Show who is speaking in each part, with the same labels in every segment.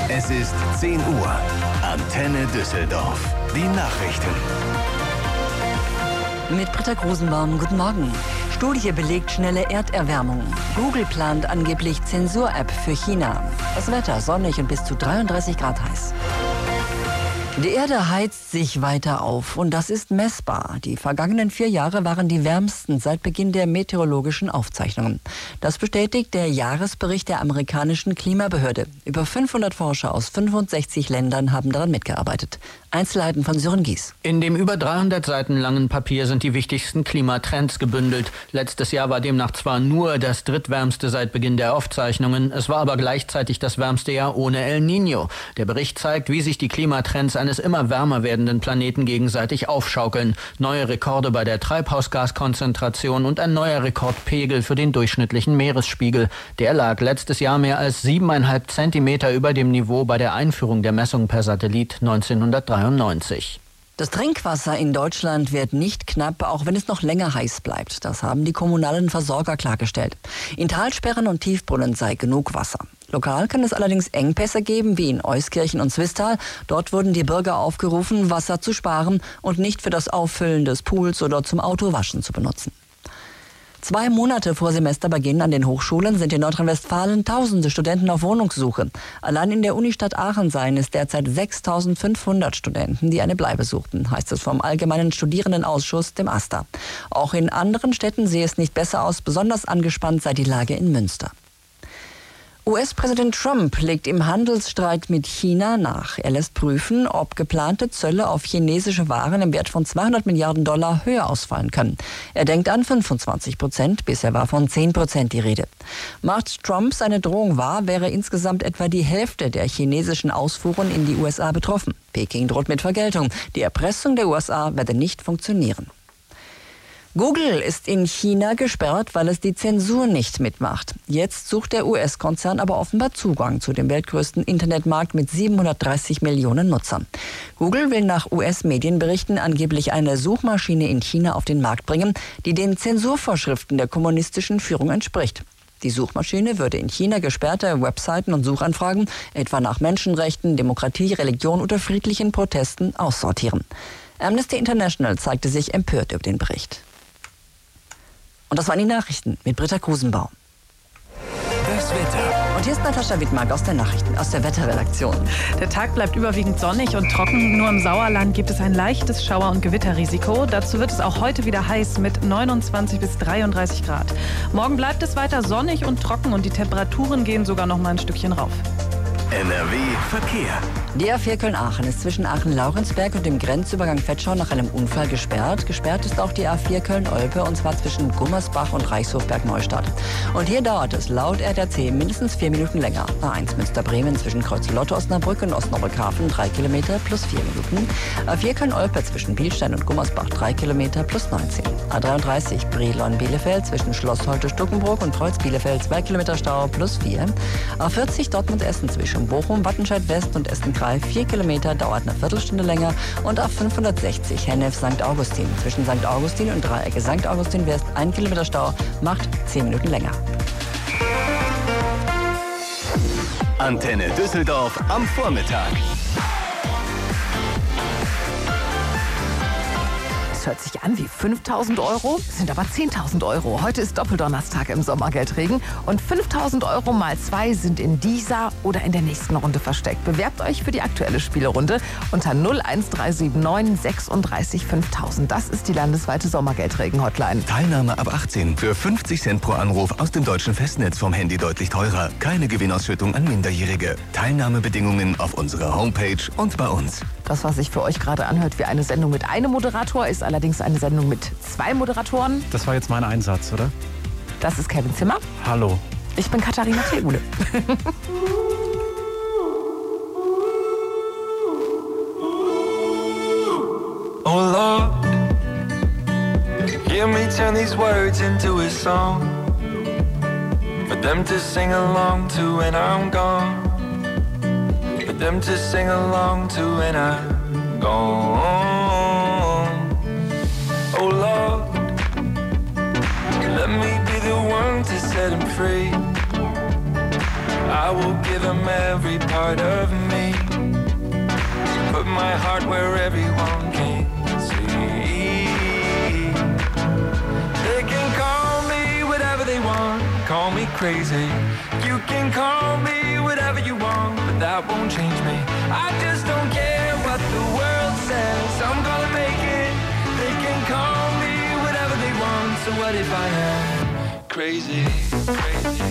Speaker 1: Es ist 10 Uhr. Antenne Düsseldorf. Die Nachrichten.
Speaker 2: Mit Britta Grusenbaum, guten Morgen. Studie belegt schnelle Erderwärmung. Google plant angeblich Zensur-App für China. Das Wetter sonnig und bis zu 33 Grad heiß. Die Erde heizt sich weiter auf und das ist messbar. Die vergangenen 4 Jahre waren die wärmsten seit Beginn der meteorologischen Aufzeichnungen. Das bestätigt der Jahresbericht der amerikanischen Klimabehörde. Über 500 Forscher aus 65 Ländern haben daran mitgearbeitet. Einzelheiten von Sören Gies.
Speaker 3: In dem über 300 Seiten langen Papier sind die wichtigsten Klimatrends gebündelt. Letztes Jahr war demnach zwar nur das drittwärmste seit Beginn der Aufzeichnungen, es war aber gleichzeitig das wärmste Jahr ohne El Niño. Der Bericht zeigt, wie sich die Klimatrends eines immer wärmer werdenden Planeten gegenseitig aufschaukeln. Neue Rekorde bei der Treibhausgaskonzentration und ein neuer Rekordpegel für den durchschnittlichen Meeresspiegel. Der lag letztes Jahr mehr als 7,5 Zentimeter über dem Niveau bei der Einführung der Messung per Satellit 1993.
Speaker 2: Das Trinkwasser in Deutschland wird nicht knapp, auch wenn es noch länger heiß bleibt. Das haben die kommunalen Versorger klargestellt. In Talsperren und Tiefbrunnen sei genug Wasser. Lokal kann es allerdings Engpässe geben, wie in Euskirchen und Zwistal. Dort wurden die Bürger aufgerufen, Wasser zu sparen und nicht für das Auffüllen des Pools oder zum Autowaschen zu benutzen. 2 Monate vor Semesterbeginn an den Hochschulen sind in Nordrhein-Westfalen tausende Studenten auf Wohnungssuche. Allein in der Unistadt Aachen seien es derzeit 6.500 Studenten, die eine Bleibe suchten, heißt es vom Allgemeinen Studierendenausschuss, dem AStA. Auch in anderen Städten sehe es nicht besser aus, besonders angespannt sei die Lage in Münster. US-Präsident Trump legt im Handelsstreit mit China nach. Er lässt prüfen, ob geplante Zölle auf chinesische Waren im Wert von $200 Milliarden höher ausfallen können. Er denkt an 25%, bisher war von 10% die Rede. Macht Trump seine Drohung wahr, wäre insgesamt etwa die Hälfte der chinesischen Ausfuhren in die USA betroffen. Peking droht mit Vergeltung. Die Erpressung der USA werde nicht funktionieren. Google ist in China gesperrt, weil es die Zensur nicht mitmacht. Jetzt sucht der US-Konzern aber offenbar Zugang zu dem weltgrößten Internetmarkt mit 730 Millionen Nutzern. Google will nach US-Medienberichten angeblich eine Suchmaschine in China auf den Markt bringen, die den Zensurvorschriften der kommunistischen Führung entspricht. Die Suchmaschine würde in China gesperrte Webseiten und Suchanfragen, etwa nach Menschenrechten, Demokratie, Religion oder friedlichen Protesten, aussortieren. Amnesty International zeigte sich empört über den Bericht. Und das waren die Nachrichten mit Britta Grusenbaum.
Speaker 1: Das Wetter.
Speaker 2: Und hier ist Natascha Wittmark aus der Wetterredaktion.
Speaker 4: Der Tag bleibt überwiegend sonnig und trocken. Nur im Sauerland gibt es ein leichtes Schauer- und Gewitterrisiko. Dazu wird es auch heute wieder heiß mit 29 bis 33 Grad. Morgen bleibt es weiter sonnig und trocken und die Temperaturen gehen sogar noch mal ein Stückchen rauf.
Speaker 1: NRW Verkehr.
Speaker 2: Die A4 Köln-Aachen ist zwischen Aachen-Laurenzberg und dem Grenzübergang Vetschau nach einem Unfall gesperrt. Gesperrt ist auch die A4 Köln-Olpe und zwar zwischen Gummersbach und Reichshofberg-Neustadt. Und hier dauert es laut RTC mindestens 4 Minuten länger. A1 Münster-Bremen zwischen Kreuze-Lotte-Osnabrück und Osnabrück-Hafen 3 Kilometer plus 4 Minuten. A4 Köln-Olpe zwischen Bielstein und Gummersbach 3 Kilometer plus 19. A33 Brilon-Bielefeld zwischen Schloss Holte-Stuckenbrock und Kreuz-Bielefeld 2 Kilometer Stau plus 4. A40 Dortmund-Essen zwischen Bochum, Wattenscheid-West und Essen-Kreis 4 Kilometer, dauert eine Viertelstunde länger. Und auf 560 Hennef-St. Augustin zwischen St. Augustin und Dreiecke St. Augustin West 1 Kilometer Stau, macht 10 Minuten länger.
Speaker 1: Antenne Düsseldorf am Vormittag.
Speaker 5: Das hört sich an wie 5.000 Euro, sind aber 10.000 Euro. Heute ist Doppeldonnerstag im Sommergeldregen und 5.000 Euro mal 2 sind in dieser oder in der nächsten Runde versteckt. Bewerbt euch für die aktuelle Spielerunde unter 01379 36 5000. Das ist die landesweite Sommergeldregen-Hotline.
Speaker 1: Teilnahme ab 18. Für 50 Cent pro Anruf aus dem deutschen Festnetz vom Handy deutlich teurer. Keine Gewinnausschüttung an Minderjährige. Teilnahmebedingungen auf unserer Homepage und bei uns.
Speaker 5: Das, was sich für euch gerade anhört wie eine Sendung mit einem Moderator, ist allerdings eine Sendung mit 2 Moderatoren.
Speaker 6: Das war jetzt mein Einsatz, oder?
Speaker 5: Das ist Kevin Zimmer.
Speaker 6: Hallo.
Speaker 5: Ich bin Katharina Tegule.
Speaker 7: Oh Lord, hear me turn these words into a song for them to sing along to when I'm gone. For them to sing along to when I'm gone. Oh Lord, let me be the one to set him free. I I will give them every part of me. Put my heart where everyone can see. They can call me whatever they want, call me crazy. You can call me whatever you want, but that won't change me. I just don't care what the world says, I'm gonna make it. They can call me whatever they want, so what if I am crazy, crazy,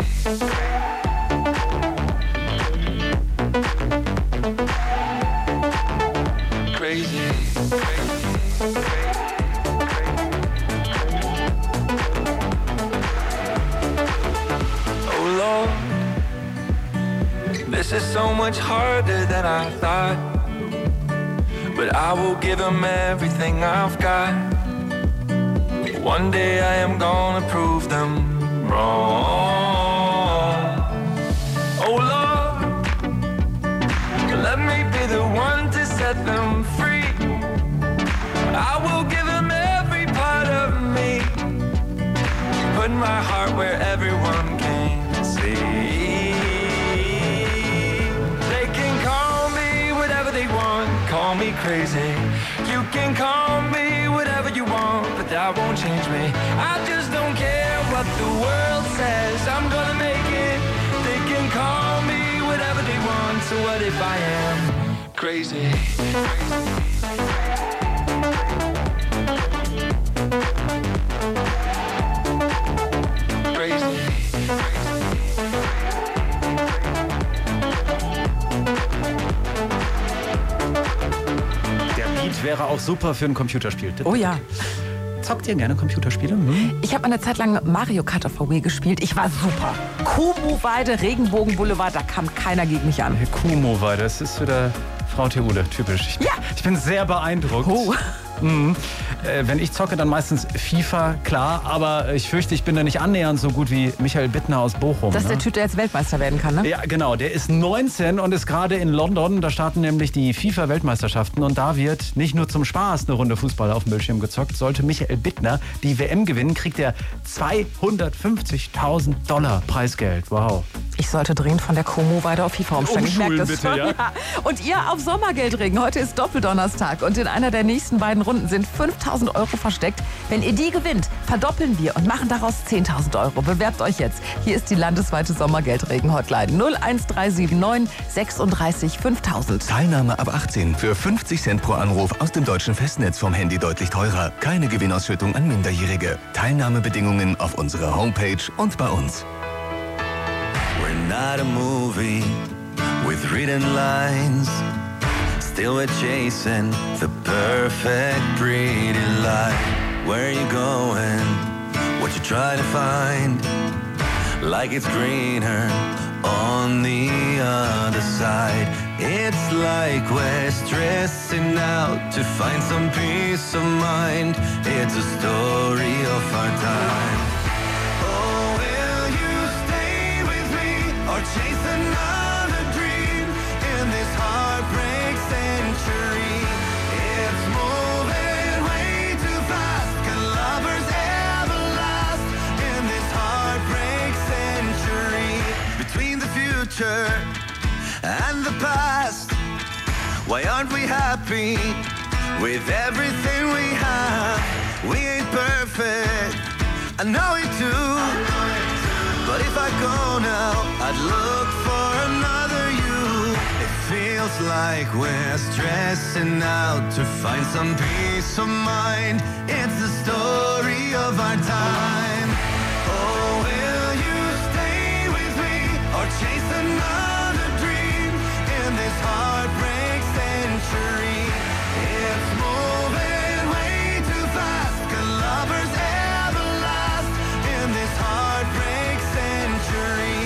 Speaker 7: crazy, oh Lord, this is so much harder than I thought, but I will give them everything I've got. One day I am gonna prove them wrong. Oh Lord, let me be the one to set them free. I will give them every part of me. Put my heart where everyone can see. They can call me whatever they want, call me crazy. You can call me whatever you want, but that won't change me. I just don't care what the world says, I'm gonna make it. They can call me whatever they want, so what if I am crazy? Crazy.
Speaker 6: Der Beat wäre auch super für ein Computerspiel.
Speaker 5: Oh ja.
Speaker 6: Zockt ihr gerne Computerspiele?
Speaker 5: Ich habe eine Zeit lang Mario Kart auf der Wii gespielt. Ich war super. Kumu-Weide, Regenbogen-Boulevard, da kam keiner gegen mich an.
Speaker 6: Kumu-Weide, das ist wieder Frau Theule, typisch. Ich bin sehr beeindruckt.
Speaker 5: Oh.
Speaker 6: Wenn ich zocke, dann meistens FIFA, klar, aber ich fürchte, ich bin da nicht annähernd so gut wie Michael Bittner aus Bochum.
Speaker 5: Das ist der Typ, der jetzt Weltmeister werden kann, ne?
Speaker 6: Ja, genau. Der ist 19 und ist gerade in London. Da starten nämlich die FIFA-Weltmeisterschaften und da wird nicht nur zum Spaß eine Runde Fußball auf dem Bildschirm gezockt. Sollte Michael Bittner die WM gewinnen, kriegt er $250.000 Preisgeld. Wow.
Speaker 5: Ich sollte dringend von der Kumu-Weide auf FIFA umsteigen. Ich merke das
Speaker 6: bitte,
Speaker 5: schon.
Speaker 6: ja?
Speaker 5: Ja. Und ihr auf Sommergeldregen. Heute ist Doppeldonnerstag und in einer der nächsten beiden Runden sind 5.000 € versteckt. Wenn ihr die gewinnt, verdoppeln wir und machen daraus 10.000 €. Bewerbt euch jetzt. Hier ist die landesweite Sommergeldregen-Hotline 01379 36 5000.
Speaker 1: Teilnahme ab 18 für 50 Cent pro Anruf aus dem deutschen Festnetz vom Handy deutlich teurer. Keine Gewinnausschüttung an Minderjährige. Teilnahmebedingungen auf unserer Homepage und bei uns.
Speaker 8: We're not a movie with written lines. Still we're chasing the perfect pretty life. Where you going? What you try to find? Like it's greener on the other side. It's like we're stressing out to find some peace of mind. It's a story of our time. Oh, will you stay with me or chase another dream in this heartbreak century? It's moving way too fast. Can lovers ever last in this heartbreak century? Between the future and the past, why aren't we happy with everything we have? We ain't perfect, I know it too. But if I go now, I'd look for another you. It feels like we're stressing out to find some peace of mind. It's the story of our time. Oh, will you stay with me or chase another dream in this heartbreak century? It's moving way too fast. Can lovers ever last in this heartbreak century?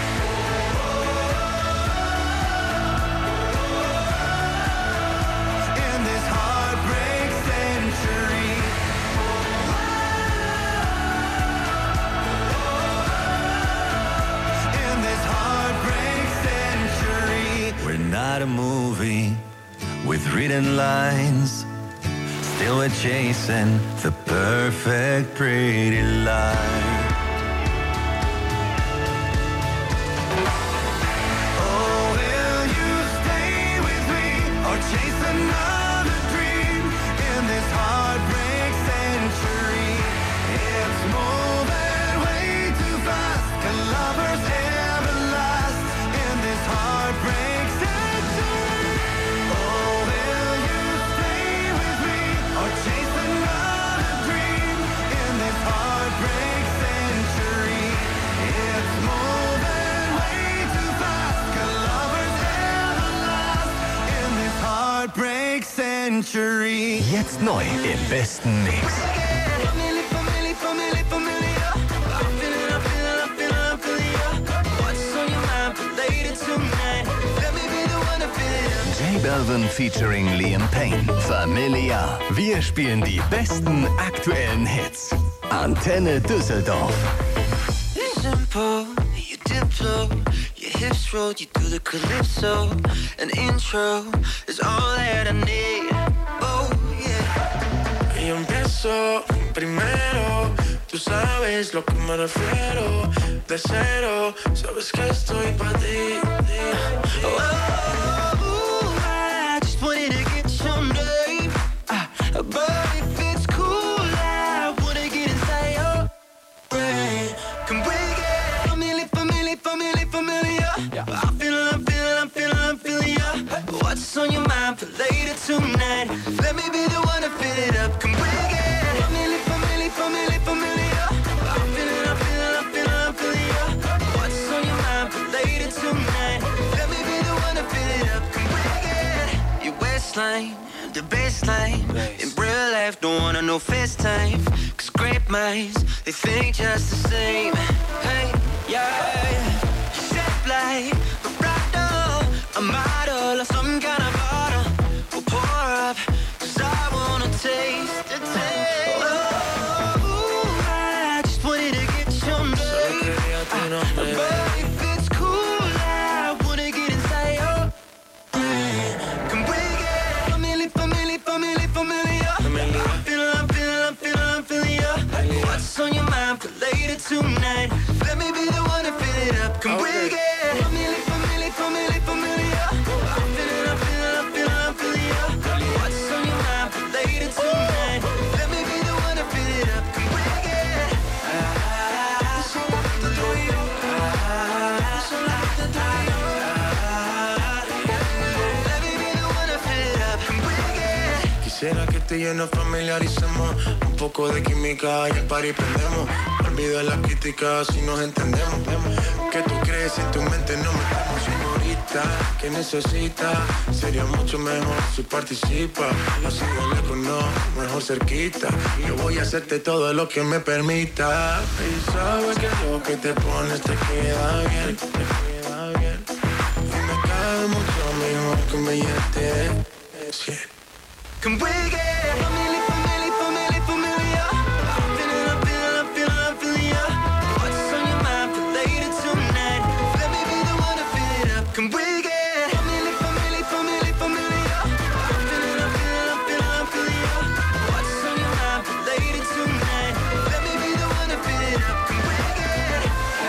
Speaker 8: In this heartbreak century. In this heartbreak century. We're not a movie with written lines. Still we're chasing the perfect pretty life. century.
Speaker 1: Jetzt neu im besten Mix. J Balvin featuring Liam Payne. Familiar. Wir spielen die besten aktuellen Hits. Antenne Düsseldorf.
Speaker 9: Simple, you dip low, your hips roll, you do the calypso. An intro is all that I need. Oh yeah.
Speaker 10: Y empiezo primero, tú sabes lo que me refiero. De cero, sabes que estoy pa' ti.
Speaker 9: Oh, I just wanted to get your name. But if it's cool, I wanna get inside your brain. Can we get familiar? Yeah. I'm feeling ya. What's on your mind for later tonight? Let me be the one to fill it up. Can we get familiar? I'm feeling ya. What's on your mind for later tonight? Let me be the one to fill it up. Can we get your waistline, the baseline? In real life, don't wanna know FaceTime. Cause great minds, they think just the same. Hey, yeah. Shaped like a rock doll, a model of some kind of bottle. We'll pour up, cause I wanna taste the taste. Oh, I just wanted to get your name. But if it's cool, I wanna get inside your brain. Can we get familiar? I'm feeling ya. What's on your mind for later tonight? Let me be the one to fill it up. Can we get familiar? I'm feeling ya. What's on your mind for later tonight? Let me be the one to fill it up. Can we get let me be the one to fill it up. Can we get
Speaker 10: Quisiera que tú y yo nos familiaricemos. Un poco de química y el party prendemos. Olvida las críticas si nos entendemos. Que tú crees en tu mente no metemos, señorita. Que necesita, sería mucho mejor si participa. Así de lejos no, mejor cerquita. Yo voy a hacerte todo lo que me permita. Y sabes que lo que te pones te queda bien. Y me cae mucho mejor que un billete de 100.
Speaker 9: Can we get familiar? I'm feeling ya. What's on your mind for later tonight? Let me be the one to fill it up. Can we get familiar? I'm feeling ya. What's on your mind for later tonight? Let me be the one to fill it up. Can we get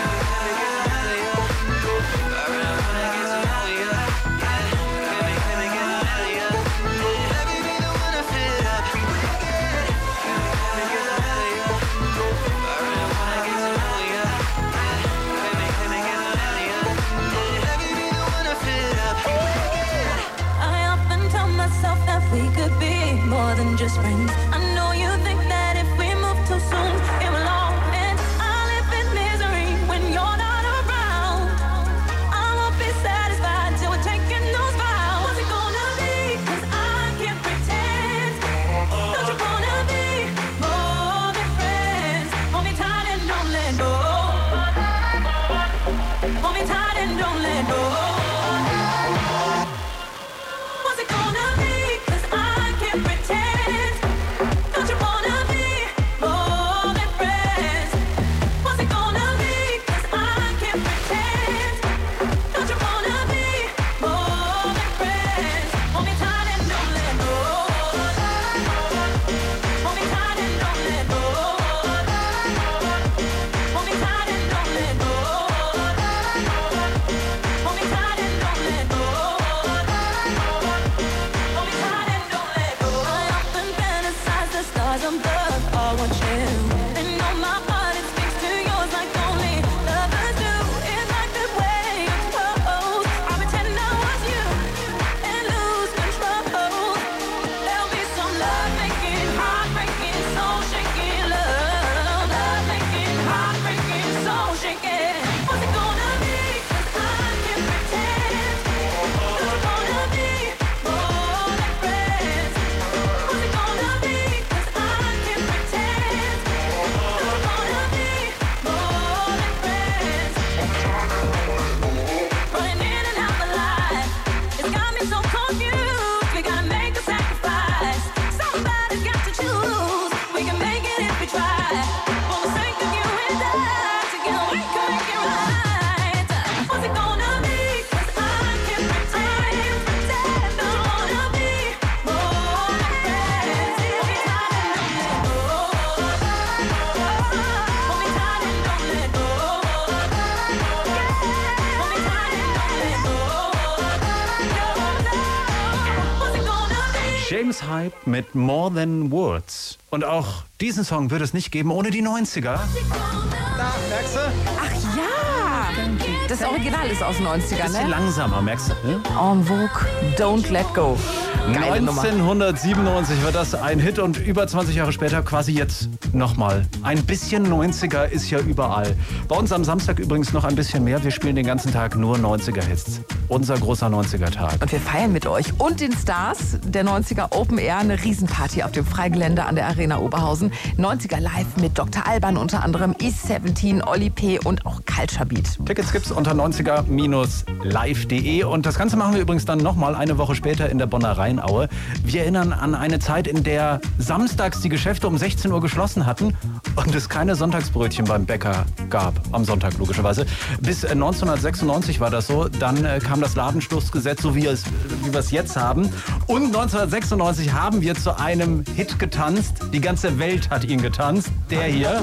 Speaker 11: we could be more than just friends. I know you think that if we move too soon, it will all end. I live in misery when you're not around. I won't be satisfied till we're taking those vows. What's it gonna be? 'Cause I can't pretend. Don't you wanna be more than friends? Hold me tight and don't let go. Hold me tight and don't let go. What's it gonna be? 'Cause I can't pretend.
Speaker 6: James Hype mit More Than Words. Und auch diesen Song würde es nicht geben ohne die 90er. Da, merkst du?
Speaker 5: Ach ja! Das Original ist aus den 90ern,
Speaker 6: Bisschen
Speaker 5: ne?
Speaker 6: langsamer, merkst du? Ne?
Speaker 5: En Vogue, Don't Let Go. Geile Nummer.
Speaker 6: 1997 war das ein Hit und über 20 Jahre später quasi jetzt nochmal. Ein bisschen 90er ist ja überall. Bei uns am Samstag übrigens noch ein bisschen mehr. Wir spielen den ganzen Tag nur 90er-Hits. Unser großer 90er-Tag.
Speaker 5: Und wir feiern mit euch und den Stars der 90er Open Air eine Riesenparty auf dem Freigelände an der Arena Oberhausen. 90er Live mit Dr. Alban unter anderem, E17, Oli P. und auch Culture Beat.
Speaker 6: Tickets gibt's unter 90er-live.de und das Ganze machen wir übrigens dann nochmal eine Woche später in der Bonner Rheinaue. Wir erinnern an eine Zeit, in der samstags die Geschäfte um 16 Uhr geschlossen hatten und es keine Sonntagsbrötchen beim Bäcker gab. Am Sonntag logischerweise. Bis 1996 war das so. Dann kam das Ladenschlussgesetz, so wie wir es jetzt haben. Und 1996 haben wir zu einem Hit getanzt. Die ganze Welt hat ihn getanzt. Der hier.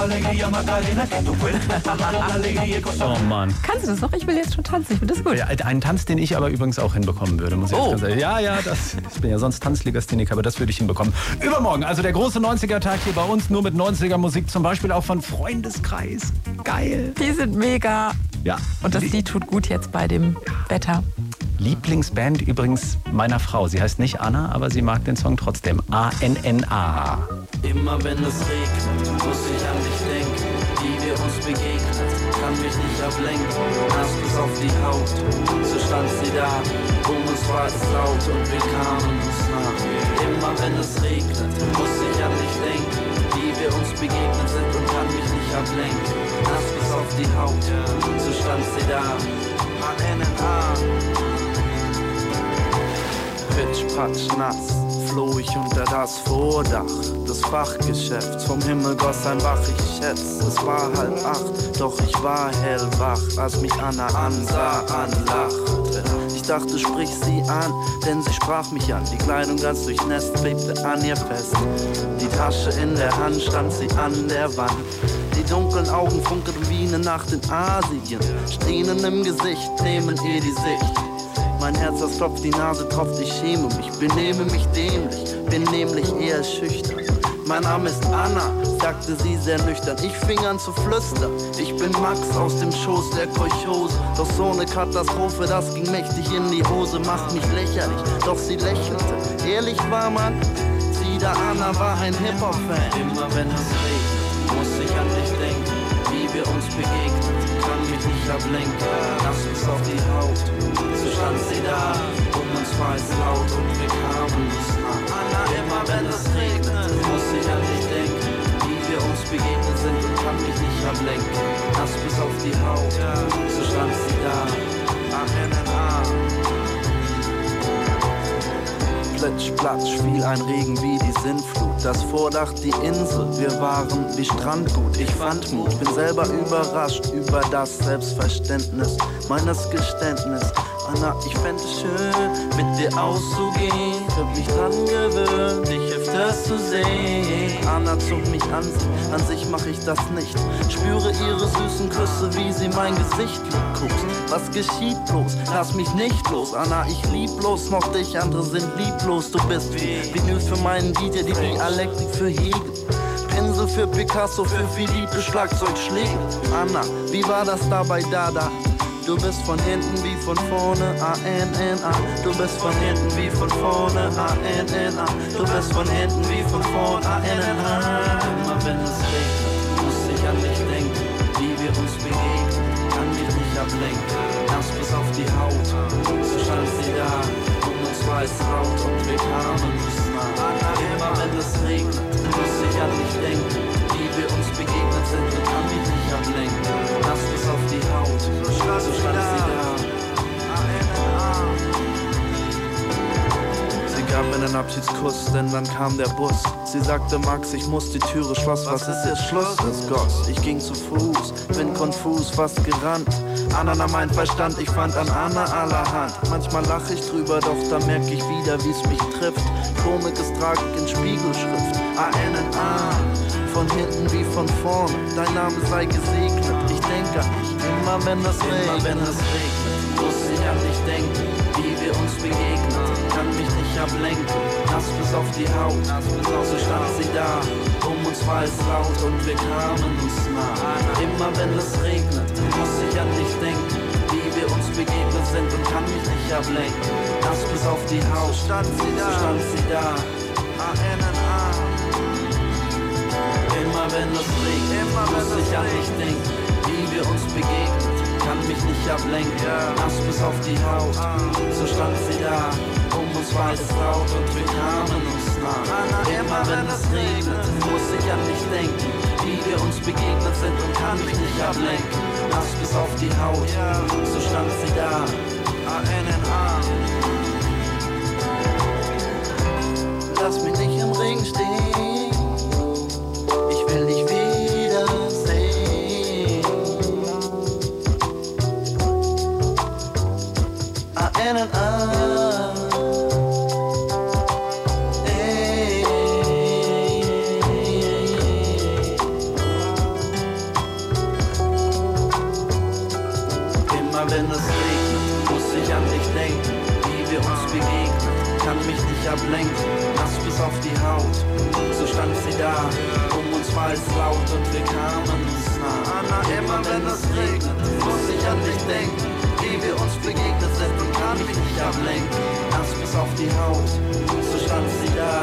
Speaker 6: Oh Mann.
Speaker 5: Kannst du das noch? Ich will jetzt schon tanzen. Ich finde das gut.
Speaker 6: Ja, einen Tanz, den ich aber übrigens auch hinbekommen würde, muss ich jetzt ganz ehrlich. Ja, ich bin ja sonst Tanzlegastheniker, aber das würde ich hinbekommen. Übermorgen, also der große 90er-Tag hier bei uns, nur mit 90er-Musik, zum Beispiel auch von Freundeskreis. Geil.
Speaker 5: Die sind mega.
Speaker 6: Ja.
Speaker 5: Und das Lied tut gut jetzt bei dem Wetter.
Speaker 6: Lieblingsband übrigens meiner Frau. Sie heißt nicht Anna, aber sie mag den Song trotzdem. ANNA.
Speaker 12: Immer wenn es regnet, muss ich an dich denken. Wie wir uns begegnet, kann mich nicht ablenken. Nass bis auf die Haut, so stand sie da. Uns war es laut und wir kamen uns nach. Immer wenn es regnet, muss ich an dich denken. Wie wir uns begegnet sind und kann mich nicht ablenken. Nass bis auf die Haut, so stand sie da. ANNA. Pitsch, patsch, nass, floh ich unter das Vordach des Fachgeschäfts. Vom Himmel goss ein Bach, ich schätz, es war 7:30, doch ich war hellwach, als mich Anna ansah, anlachte. Ich dachte, sprich sie an, denn sie sprach mich an. Die Kleidung ganz durchnässt, klebte an ihr fest. Die Tasche in der Hand stand sie an der Wand. Die dunklen Augen funkelten wie eine Nacht in Asien. Strähnen im Gesicht nehmen ihr die Sicht. Mein Herz, das klopft, die Nase tropft, ich schäme mich, benehme mich dämlich, bin nämlich eher schüchtern. Mein Name ist Anna, sagte sie sehr nüchtern. Ich fing an zu flüstern, ich bin Max aus dem Schoß der Kolchose. Doch so eine Katastrophe, das ging mächtig in die Hose, macht mich lächerlich, doch sie lächelte. Ehrlich war man, sie da Anna war ein Hip-Hop-Fan. Immer wenn es regnet, muss ich an dich denken, wie wir uns begegnen, kann mich nicht ablenken, nass bis auf die Haut. So stand sie da, uns war es laut und wir kamen uns nach. Immer wenn es regnet, muss ich an dich denken, wie wir uns begegnet sind und kann mich nicht ablenken, nass bis auf die Haut. So stand sie da, ANNA. Plitsch, platsch, fiel ein Regen wie die Sintflut. Das Vordach, die Insel, wir waren wie Strandgut. Ich fand Mut, bin selber überrascht über das Selbstverständnis meines Geständnis. Anna, ich fände es schön, mit dir auszugehen. Hab mich dran gewöhnt, dich öfters zu sehen. Anna zog mich an sich mach ich das nicht. Spüre ihre süßen Küsse, wie sie mein Gesicht liebkost. Was geschieht bloß? Lass mich nicht los. Anna, ich lieb bloß noch dich, andere sind lieblos. Du bist wie Vinyl für meinen DJ, die Dialektik für Hegel. Pinsel für Picasso, für Philippe, Schlagzeugschläge. Anna, wie war das dabei Dada? Du bist von hinten wie von vorne, ANNA. Du bist von hinten wie von vorne, ANNA. Du bist von hinten wie von vorne, ANNA. Immer wenn es regnet, muss ich an dich denken, wie wir uns begegnen, kann mich nicht ablenken, nass bis auf die Haut. So stand sie da, uns war es laut und wir kamen uns nah. Immer wenn es regnet, muss ich an dich denken, wie wir uns begegnet sind und kann mich nicht ablenken, nass bis auf die Haut. So stand sie da. Sie gab mir einen Abschiedskuss, denn dann kam der Bus. Sie sagte, Max, ich muss die Türe schloss. Was ist jetzt Schluss? Es goss. Ich ging zu Fuß, bin konfus, fast gerannt. Anna nahm mein Verstand, ich fand an Anna allerhand. Manchmal lach ich drüber, doch da merk ich wieder, wie's mich trifft. Komik ist Tragik in Spiegelschrift. ANNA. Von hinten wie von vorne, dein Name sei gesegnet. Ich denke an dich, immer wenn es regnet, muss ich an dich denken, wie wir uns begegnen, kann mich nicht ablenken, nass nass bis auf die Haut. So stand sie da, uns war es laut und wir kamen uns nah. Immer wenn es regnet, muss ich an dich denken, wie wir uns begegnet sind und kann mich nicht ablenken. Nass bis auf die Haut, so stand sie da. Immer wenn es regnet, muss ich an dich denken, wie wir uns begegnet, kann mich nicht ablenken. Nass bis auf die Haut, so stand sie da. Uns war es laut und wir kamen uns nah. Immer wenn es regnet, muss ich an dich denken, wie wir uns begegnet sind und kann mich nicht ablenken. Nass bis auf die Haut, so stand sie da. Lass mich nicht im Ring stehen, ich will dich wiedersehen. Immer wenn es regnet, muss ich an dich denken, wie wir uns begegnen, kann mich nicht ablenken, nass bis auf die Haut, so stand sie da, uns war es laut und wir kamen uns nah. Immer wenn es regnet, muss ich an dich denken, wie wir uns begegnet sind und kann mich nicht ablenken, nass bis auf die Haut, so stand sie da.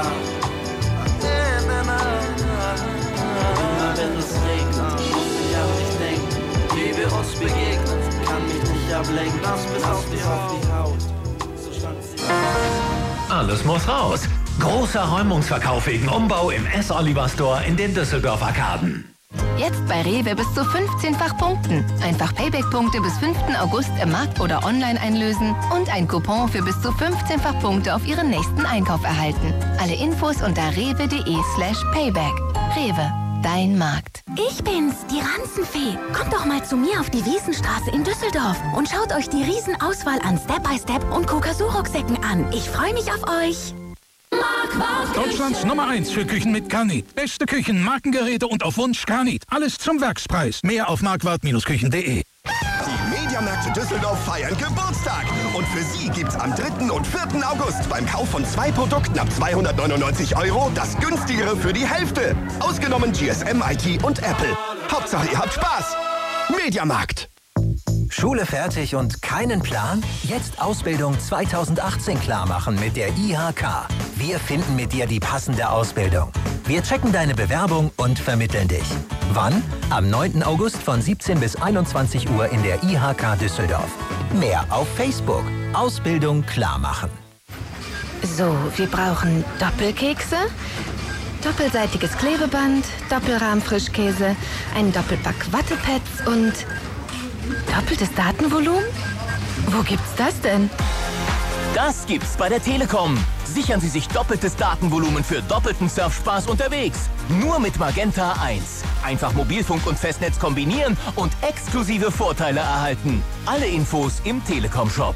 Speaker 12: Immer wenn es regnet, muss ich an dich denken, wie wir uns begegnet, kann mich nicht ablenken, nass bis auf die Haut, so stand sie da.
Speaker 13: Alles muss raus. Großer Räumungsverkauf wegen Umbau im S. Oliver Store in den Düsseldorf Arkaden.
Speaker 14: Jetzt bei Rewe bis zu 15-fach Punkten. Einfach Payback-Punkte bis 5. August im Markt oder online einlösen und ein Coupon für bis zu 15-fach Punkte auf Ihren nächsten Einkauf erhalten. Alle Infos unter rewe.de/payback. Rewe, dein Markt.
Speaker 15: Ich bin's, die Ranzenfee. Kommt doch mal zu mir auf die Wiesenstraße in Düsseldorf und schaut euch die Riesenauswahl an Step-by-Step und Kokasurucksäcken an. Ich freue mich auf euch.
Speaker 16: Deutschlands Nummer 1 für Küchen mit Granit. Beste Küchen, Markengeräte und auf Wunsch Granit. Alles zum Werkspreis. Mehr auf marquardt-küchen.de.
Speaker 17: Die Mediamärkte Düsseldorf feiern Geburtstag. Und für Sie gibt's am 3. und 4. August beim Kauf von 2 Produkten ab 299 € das günstigere für die Hälfte. Ausgenommen GSM, IT und Apple. Hauptsache ihr habt Spaß. Mediamarkt.
Speaker 18: Schule fertig und keinen Plan? Jetzt Ausbildung 2018 klarmachen mit der IHK. Wir finden mit dir die passende Ausbildung. Wir checken deine Bewerbung und vermitteln dich. Wann? Am 9. August von 17 bis 21 Uhr in der IHK Düsseldorf. Mehr auf Facebook. Ausbildung klarmachen.
Speaker 14: So, wir brauchen Doppelkekse, doppelseitiges Klebeband, Doppelrahm-Frischkäse, einen Doppelpack Wattepads und doppeltes Datenvolumen? Wo gibt's das denn?
Speaker 19: Das gibt's bei der Telekom. Sichern Sie sich doppeltes Datenvolumen für doppelten Surfspaß unterwegs. Nur mit Magenta 1. Einfach Mobilfunk und Festnetz kombinieren und exklusive Vorteile erhalten. Alle Infos im Telekom-Shop.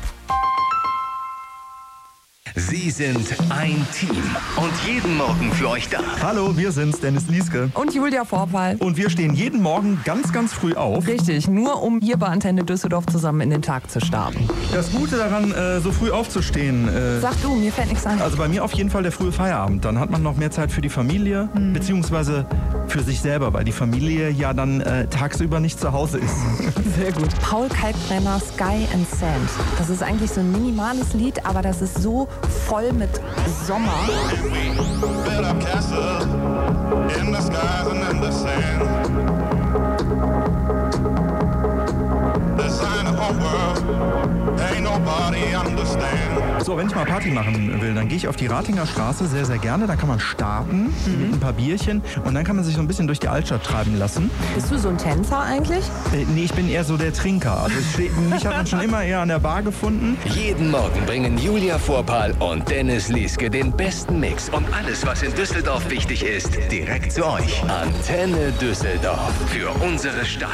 Speaker 1: Sie sind ein Team und jeden Morgen für euch da.
Speaker 20: Hallo, wir sind's, Dennis Lieske.
Speaker 5: Und Julia Vorfall.
Speaker 20: Und wir stehen jeden Morgen ganz, ganz früh auf.
Speaker 5: Richtig, nur um hier bei Antenne Düsseldorf zusammen in den Tag zu starten.
Speaker 20: Das Gute daran, so früh aufzustehen...
Speaker 5: Sag du, mir fällt nichts ein.
Speaker 20: Also bei mir auf jeden Fall der frühe Feierabend. Dann hat man noch mehr Zeit für die Familie, beziehungsweise für sich selber, weil die Familie ja dann tagsüber nicht zu Hause ist.
Speaker 5: Sehr gut. Paul Kalkbrenner, Sky and Sand. Das ist eigentlich so ein minimales Lied, aber das ist so voll mit Sommer.
Speaker 20: So, wenn ich mal Party machen will, dann gehe ich auf die Ratinger Straße sehr, sehr gerne. Da kann man starten mit ein paar Bierchen und dann kann man sich so ein bisschen durch die Altstadt treiben lassen.
Speaker 5: Bist du so ein Tänzer eigentlich?
Speaker 20: Nee, ich bin eher so der Trinker. Also mich hat man schon immer eher an der Bar gefunden.
Speaker 1: Jeden Morgen bringen Julia Vorpal und Dennis Lieske den besten Mix und alles, was in Düsseldorf wichtig ist, direkt zu euch. Antenne Düsseldorf für unsere Stadt.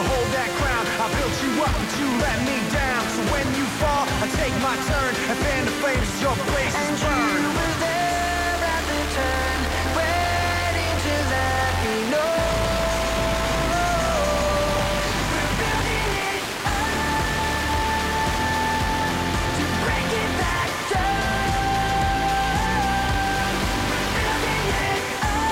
Speaker 21: hold that crown. I built you up, but you let me down. So when you fall, I take my turn and fan the flames as your blazes burn.
Speaker 9: You were there at the turn, ready to let me know. We're building it up to break it back down. We're building it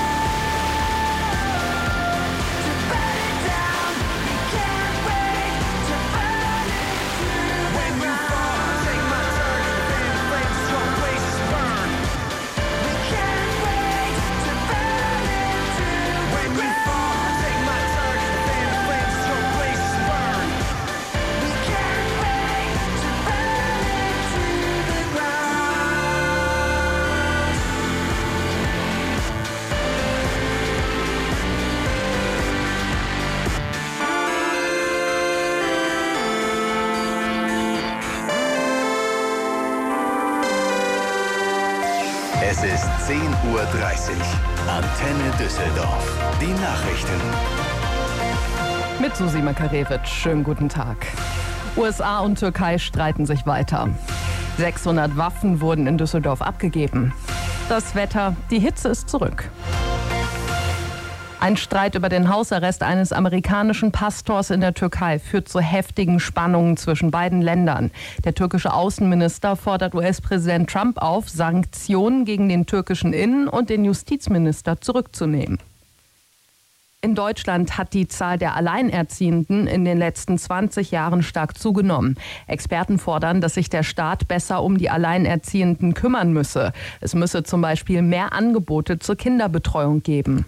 Speaker 9: up to burn it down. We can't wait to burn it through.
Speaker 21: When you fall, I take my turn and fan the flames as your blazes burn.
Speaker 9: We can't wait to burn it through.
Speaker 21: When you fall, I take my turn and fan the flames as your blazes burn.
Speaker 9: We can't wait to burn it to the ground.
Speaker 1: Es ist 10:30 Uhr. Antenne Düsseldorf. Die Nachrichten.
Speaker 5: Mit Susi Makarewitsch. Schönen guten Tag. USA und Türkei streiten sich weiter. 600 Waffen wurden in Düsseldorf abgegeben. Das Wetter, die Hitze ist zurück. Ein Streit über den Hausarrest eines amerikanischen Pastors in der Türkei führt zu heftigen Spannungen zwischen beiden Ländern. Der türkische Außenminister fordert US-Präsident Trump auf, Sanktionen gegen den türkischen Innen- und den Justizminister zurückzunehmen. In Deutschland hat die Zahl der Alleinerziehenden in den letzten 20 Jahren stark zugenommen. Experten fordern, dass sich der Staat besser um die Alleinerziehenden kümmern müsse. Es müsse zum Beispiel mehr Angebote zur Kinderbetreuung geben.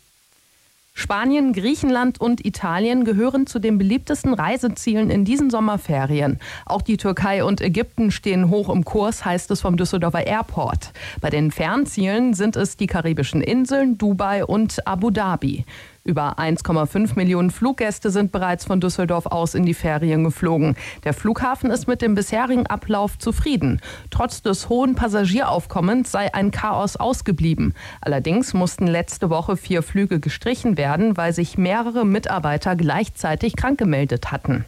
Speaker 5: Spanien, Griechenland und Italien gehören zu den beliebtesten Reisezielen in diesen Sommerferien. Auch die Türkei und Ägypten stehen hoch im Kurs, heißt es vom Düsseldorfer Airport. Bei den Fernzielen sind es die karibischen Inseln, Dubai und Abu Dhabi. Über 1,5 Millionen Fluggäste sind bereits von Düsseldorf aus in die Ferien geflogen. Der Flughafen ist mit dem bisherigen Ablauf zufrieden. Trotz des hohen Passagieraufkommens sei ein Chaos ausgeblieben. Allerdings mussten letzte Woche 4 Flüge gestrichen werden, weil sich mehrere Mitarbeiter gleichzeitig krank gemeldet hatten.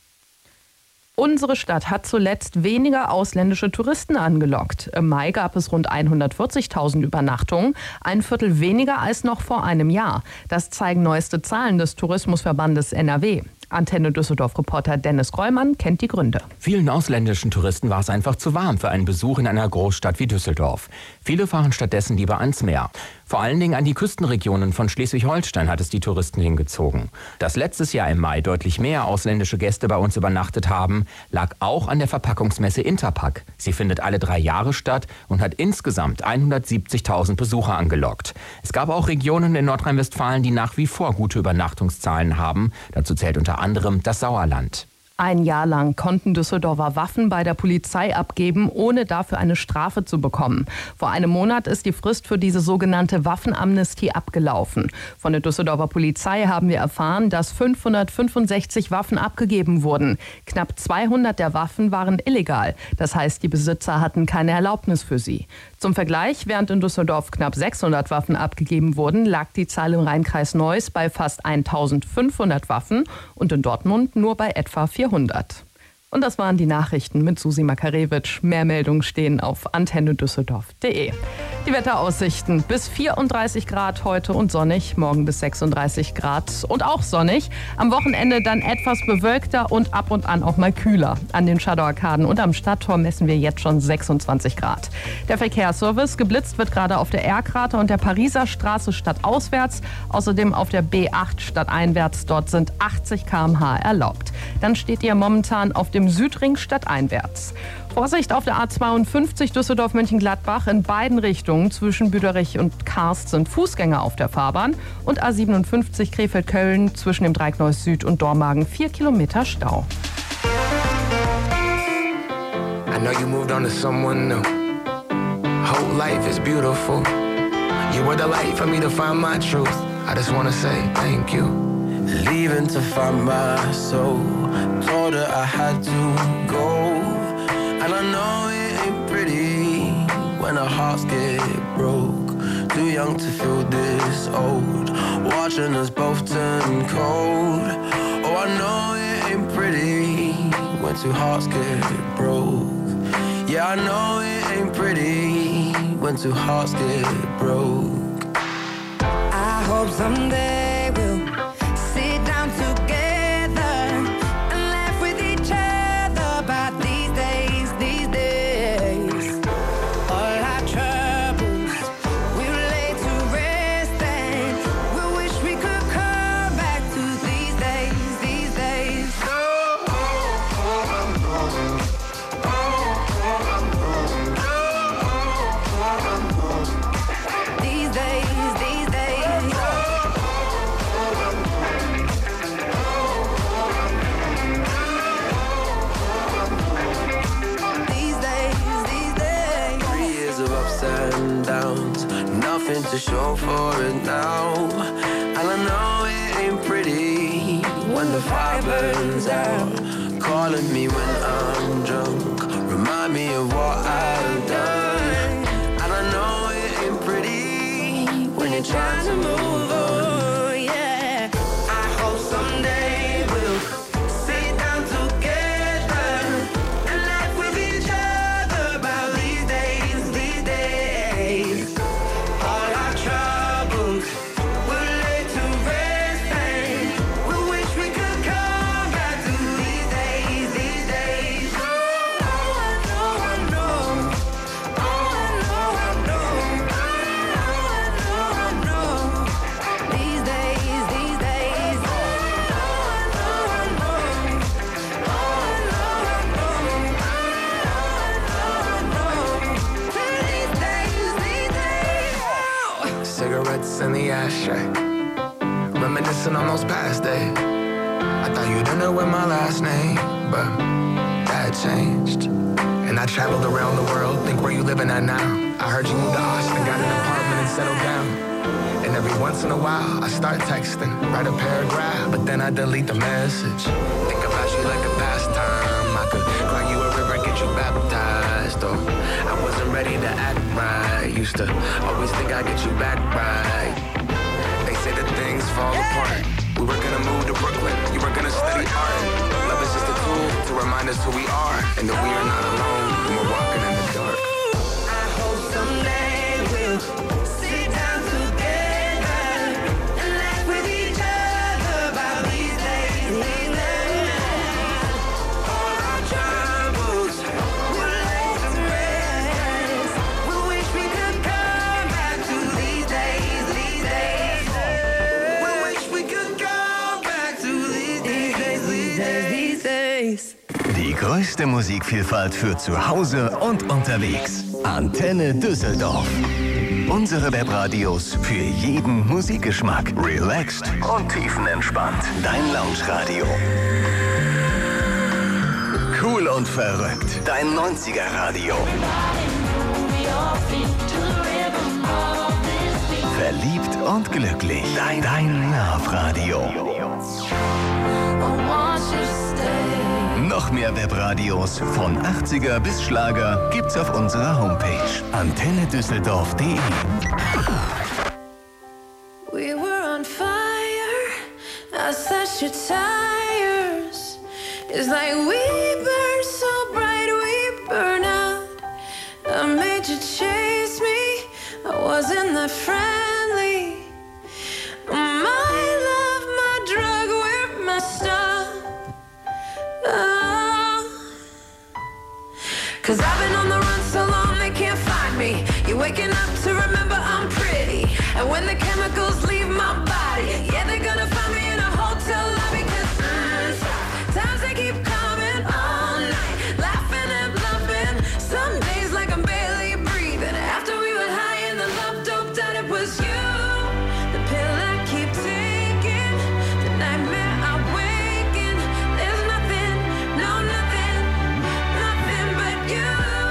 Speaker 5: Unsere Stadt hat zuletzt weniger ausländische Touristen angelockt. Im Mai gab es rund 140.000 Übernachtungen, ein Viertel weniger als noch vor einem Jahr. Das zeigen neueste Zahlen des Tourismusverbandes NRW. Antenne Düsseldorf-Reporter Dennis Greumann kennt die Gründe.
Speaker 22: Vielen ausländischen Touristen war es einfach zu warm für einen Besuch in einer Großstadt wie Düsseldorf. Viele fahren stattdessen lieber ans Meer. Vor allen Dingen an die Küstenregionen von Schleswig-Holstein hat es die Touristen hingezogen. Dass letztes Jahr im Mai deutlich mehr ausländische Gäste bei uns übernachtet haben, lag auch an der Verpackungsmesse Interpack. Sie findet alle 3 Jahre statt und hat insgesamt 170.000 Besucher angelockt. Es gab auch Regionen in Nordrhein-Westfalen, die nach wie vor gute Übernachtungszahlen haben. Dazu zählt unter anderem das Sauerland.
Speaker 5: Ein Jahr lang konnten Düsseldorfer Waffen bei der Polizei abgeben, ohne dafür eine Strafe zu bekommen. Vor einem Monat ist die Frist für diese sogenannte Waffenamnestie abgelaufen. Von der Düsseldorfer Polizei haben wir erfahren, dass 565 Waffen abgegeben wurden. Knapp 200 der Waffen waren illegal. Das heißt, die Besitzer hatten keine Erlaubnis für sie. Zum Vergleich, während in Düsseldorf knapp 600 Waffen abgegeben wurden, lag die Zahl im Rheinkreis Neuss bei fast 1.500 Waffen und in Dortmund nur bei etwa 400. Und das waren die Nachrichten mit Susi Makarewitsch. Mehr Meldungen stehen auf antennedüsseldorf.de. Die Wetteraussichten: bis 34 Grad heute und sonnig, morgen bis 36 Grad und auch sonnig. Am Wochenende dann etwas bewölkter und ab und an auch mal kühler. An den Shadow-Arkaden und am Stadttor messen wir jetzt schon 26 Grad. Der Verkehrsservice: geblitzt wird gerade auf der Erkrater und der Pariser Straße stadtauswärts. Außerdem auf der B8 stadteinwärts. Dort sind 80 km/h erlaubt. Dann steht ihr momentan auf dem Südring stadteinwärts. Vorsicht auf der A52 Düsseldorf-Mönchengladbach in beiden Richtungen. Zwischen Büderich und Karst sind Fußgänger auf der Fahrbahn. Und A57 Krefeld-Köln zwischen dem Dreieck Neuss Süd und Dormagen 4 Kilometer Stau.
Speaker 23: I know you moved on to someone new. Whole life is beautiful. You were the light for me to find my truth. I just wanna say thank you.
Speaker 10: Leaving to find my soul. Told her I had to go. And I know it ain't pretty when our hearts get broke. Too young to feel this old. Watching us both turn cold.
Speaker 23: Oh, I know it ain't pretty when two hearts get broke. Yeah, I know it ain't pretty when two hearts get broke.
Speaker 11: I hope someday we'll sit down together and laugh with each other about these days, these days. All our troubles we'll lay to rest and we'll wish we could come back to these days, these days. These days, these days. These days, these days.
Speaker 23: 3 years of ups and downs, nothing to show for it now. And I know it ain't pretty when the fire burns out. Calling me when I'm drunk, remind me of what I've done. And I know it ain't pretty when you're trying to move on.
Speaker 11: Yeah, I hope someday we'll sit down together and laugh with each other about these days, these days. All our troubles we'll lay to rest and we'll wish we could come back to these days, these days. Oh, I know, I know. Oh, I know, I know. Oh, I know, I know. These days, these days. Oh, I know, I know. Oh, I know, I know. These days, these days.
Speaker 23: Cigarettes in the ashtray, reminiscing on those past days. I thought you didn't know my last name, but that changed. And I traveled around the world, think where you living at now. I heard you moved to Austin, got an apartment and settled down. And every once in a while, I start texting, write a paragraph, but then I delete the message. Think about you like a pastime. I could cry you a river, get you baptized. Or I wasn't ready to act right. Used to always think I'd get you back right. They say that things fall apart. We were gonna move to Brooklyn, you were gonna study art. Love is just a tool to remind us who we are, and that we are not alone when we're walking in the dark.
Speaker 11: I hope someday we'll sit down together and laugh with each other about these days, these days. All our troubles we'll lay to rest. We wish we could come back to these days, these days. We wish we could come back to these days, these days, these days.
Speaker 1: Die größte Musikvielfalt für zu Hause und unterwegs. Antenne Düsseldorf. Unsere Webradios für jeden Musikgeschmack. Relaxed und tiefenentspannt. Dein Lounge-Radio. Cool und verrückt. Dein 90er-Radio. Verliebt und glücklich. Dein Love-Radio. Noch mehr Webradios von 80er bis Schlager gibt's auf unserer Homepage antennedüsseldorf.de.
Speaker 11: We were on fire, I slashed your tires. It's like we burn so bright, we burn out. I made you chase me, I wasn't that friendly. My love, my drug, we're messed up. Oh. 'Cause I've been on the run so long they can't find me. You're waking up to remember I'm pretty. And when the chemicals leave my body, yeah, they're gonna find me in a hotel lobby. 'Cause times they keep coming all night, laughing and bluffing. Some days like I'm barely breathing. After we were high and the love doped out, it was you. The pill I keep taking, the nightmare I wake in. There's nothing, no nothing, nothing but you.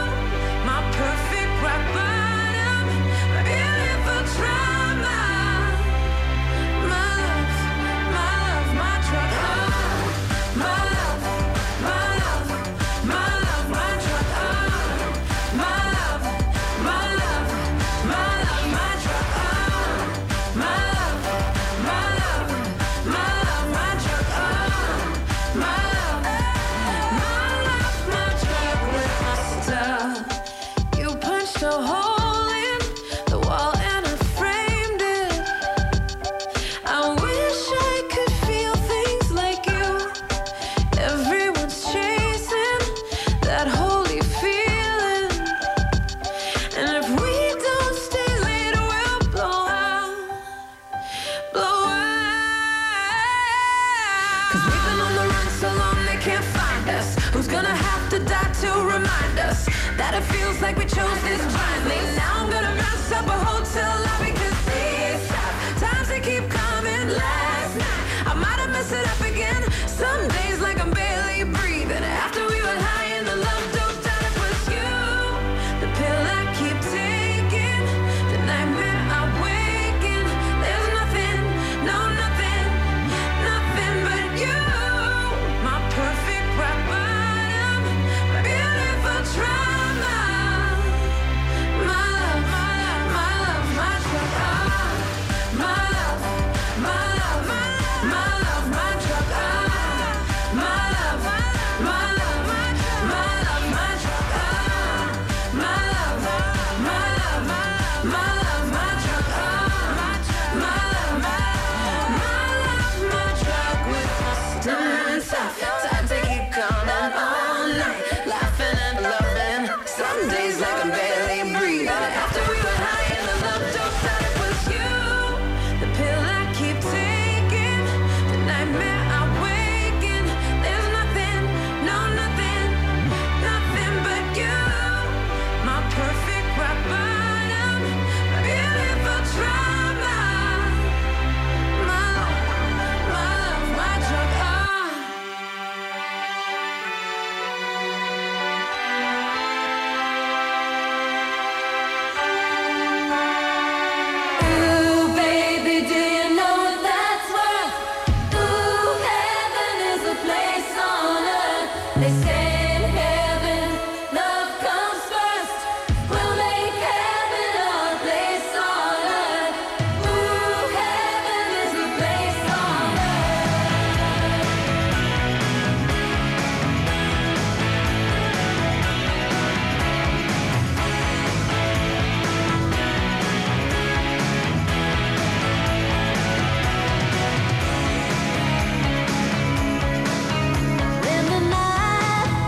Speaker 11: can't find us. Who's gonna have to die to remind us that it feels like we chose this blindly? Now I'm gonna mess up a hotel lobby, cause these times they keep coming. Last night I might have messed it up again. Some days like I'm barely breathing. After we were high in the love dope, thought it was you. The pill I keep taking, the nightmare I wake in. There's nothing, no nothing, nothing but you. My perfect rock bottom, my beautiful trauma. My love, my love, my love, my drug. My love, my love, my love, my drug. My love, my love, my love, my drug. My love, my love, my love, my drug. My love, my drug with my stomach tough. Time to keep coming all night, laughing and loving. Some days like I'm barely breathing. After we were high in the love dope, thought it was you. The pill I keep taking, the nightmare I wake in. There's nothing, no nothing, nothing but you. My perfect rock bottom, my beautiful trauma. My love, my drug. Ooh, baby, do you know what that's worth? Ooh, heaven is a place on earth. They say in heaven, love comes first. We'll make heaven our place on earth. Ooh, heaven is a place on In the night,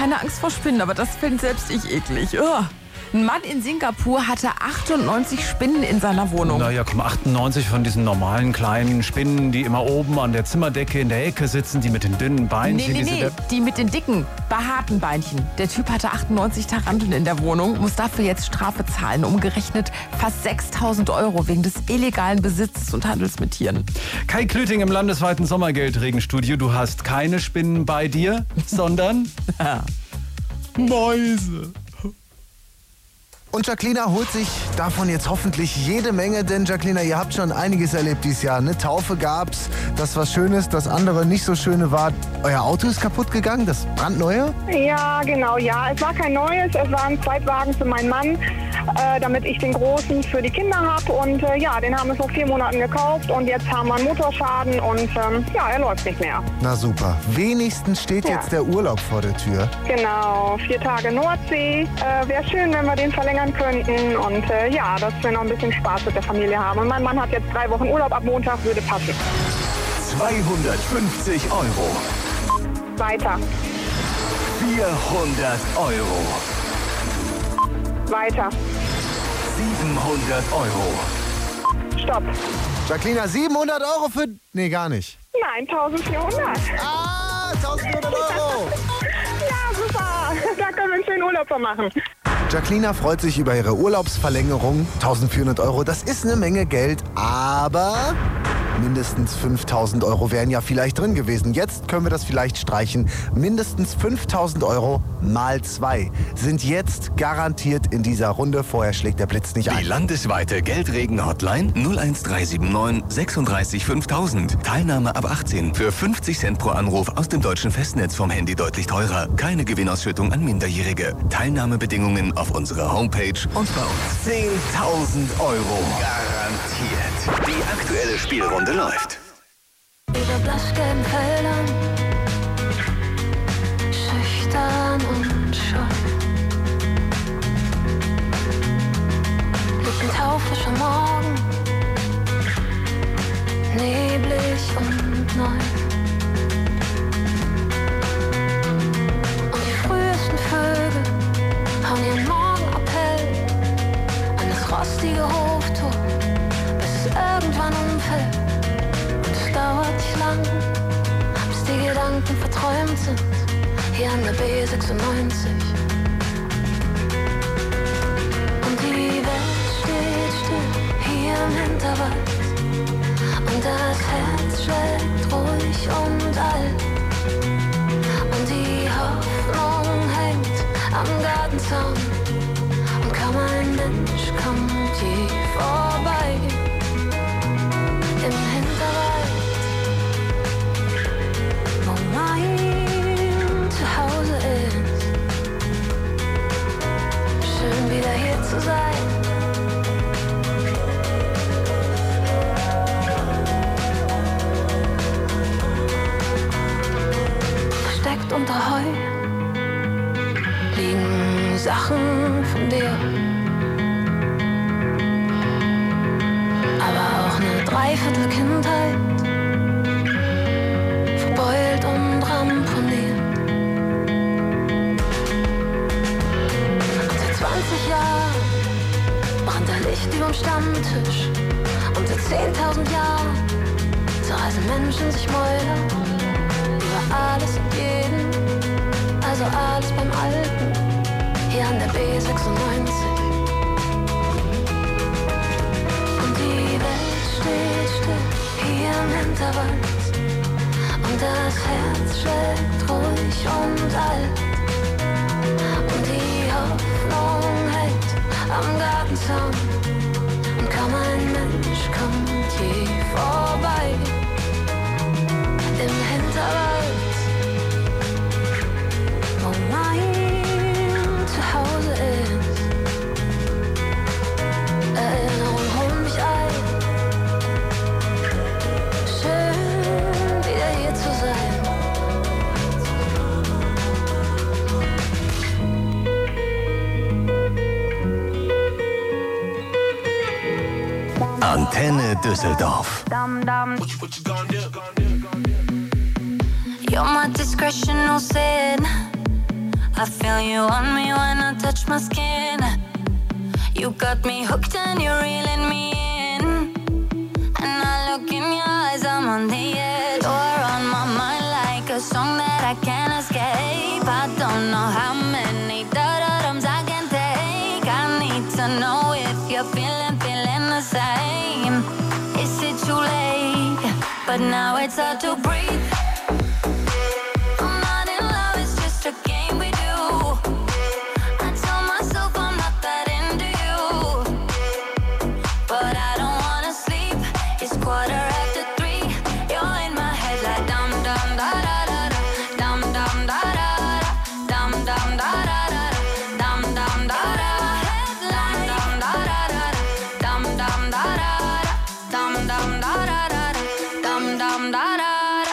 Speaker 5: keine Angst vor Spinnen, aber das finde selbst ich eklig. Ugh. Ein Mann in Singapur hatte 98 Spinnen in seiner Wohnung.
Speaker 6: Naja, komm, 98 von diesen normalen kleinen Spinnen, die immer oben an der Zimmerdecke in der Ecke sitzen, die mit den dünnen Beinchen.
Speaker 5: Nee, die mit den dicken, behaarten Beinchen. Der Typ hatte 98 Taranteln in der Wohnung, muss dafür jetzt Strafe zahlen. Umgerechnet fast 6.000 € wegen des illegalen Besitzes und Handels mit Tieren.
Speaker 6: Kai Klüting im landesweiten Sommergeldregenstudio. Du hast keine Spinnen bei dir, sondern Mäuse.
Speaker 2: Und Jacqueline holt sich davon jetzt hoffentlich jede Menge, denn Jacqueline, ihr habt schon einiges erlebt dieses Jahr. Eine Taufe gab's, das was Schönes, das andere nicht so Schöne war. Euer Auto ist kaputt gegangen, das brandneue?
Speaker 3: Ja, genau, ja. Es war kein neues, es war ein Zweitwagen für meinen Mann, damit ich den Großen für die Kinder habe. Und ja, den haben wir vor 4 Monaten gekauft und jetzt haben wir einen Motorschaden und ja, er läuft nicht mehr.
Speaker 2: Na super, wenigstens steht jetzt der Urlaub vor der Tür.
Speaker 3: Genau, 4 Tage Nordsee. Wäre schön, wenn wir den verlängern könnten und ja, dass wir noch ein bisschen Spaß mit der Familie haben. Und mein Mann hat jetzt 3 Wochen Urlaub, ab Montag würde passen.
Speaker 1: 250 €.
Speaker 3: Weiter.
Speaker 1: 400 €.
Speaker 3: Weiter.
Speaker 1: 700 €.
Speaker 3: Stopp.
Speaker 2: Jacqueline, 700 € für... Nee, gar nicht.
Speaker 3: Nein, 1400.
Speaker 2: Ah, 1400 €.
Speaker 3: Ja, super. Da können wir einen schönen Urlaub von machen.
Speaker 2: Jacqueline freut sich über ihre Urlaubsverlängerung. 1.400 €, das ist eine Menge Geld, aber mindestens 5.000 € wären ja vielleicht drin gewesen. Jetzt können wir das vielleicht streichen. Mindestens 5.000 € mal 2 sind jetzt garantiert in dieser Runde. Vorher schlägt der Blitz nicht ein.
Speaker 1: Die landesweite Geldregen-Hotline 01379 36 5000. Teilnahme ab 18. Für 50 Cent pro Anruf aus dem deutschen Festnetz vom Handy deutlich teurer. Keine Gewinnausschüttung an Minderjährige. Teilnahmebedingungen auf unserer Homepage und bei uns. 10.000 € garantiert. Die aktuelle Spielrunde läuft.
Speaker 11: Über blassgelben Feldern, schüchtern und scheu. Liegt ein taufrischer Morgen, neblig und neu. Und die frühesten Vögel hauen ihren Morgenappell an das rostige Hoftor, bis es irgendwann umfällt. Und es dauert nicht lang, bis die Gedanken verträumt sind, hier an der B96. Und die Welt steht still, hier im Hinterwald. Und das Herz schlägt ruhig und alt. Und die Hoffnung hängt am Gartenzaun. Und kaum ein Mensch kommt je vorbei. Im Hinterwald, wo mein Zuhause ist. Schön wieder hier zu sein. Versteckt unter Heu liegen Sachen von dir. Aber auch eine Dreiviertel Kindheit, verbeult und ramponiert. Und seit 20 Jahren brannt ein Licht überm Stammtisch. Und seit 10.000 Jahren zerreißen Menschen sich Mäuler über alles und jeden. Also alles beim Alten, hier an der B96. Steht still, hier im Hinterwald. Und das Herz schlägt ruhig und alt. Und die Hoffnung hält am Gartenzaun. Und kaum ein Mensch kommt je vorbei. Im Hinterwald, wo mein Zuhause ist. Erinnerungen holen mich ein.
Speaker 1: Antenne Düsseldorf.
Speaker 11: You're my discretional sin. I feel you on me when I touch my skin. You got me hooked and you're reeling me in. And I look in your eyes, I'm on the edge. You're on my mind like a song that I can't escape. I don't know how many da-da-dums I can take. I need to know if you're feeling the same. Is it too late? But now it's hard to breathe. I'm not in love, it's just a game we do. I tell myself I'm not that into you, but I don't wanna sleep. It's 3:15. You're in my head like dum dum da da da da, dum dum da da da, dum dum da da da, dum dum da da, dum dum da da da, dum dum da da, dum dum da da da, dum dum da da.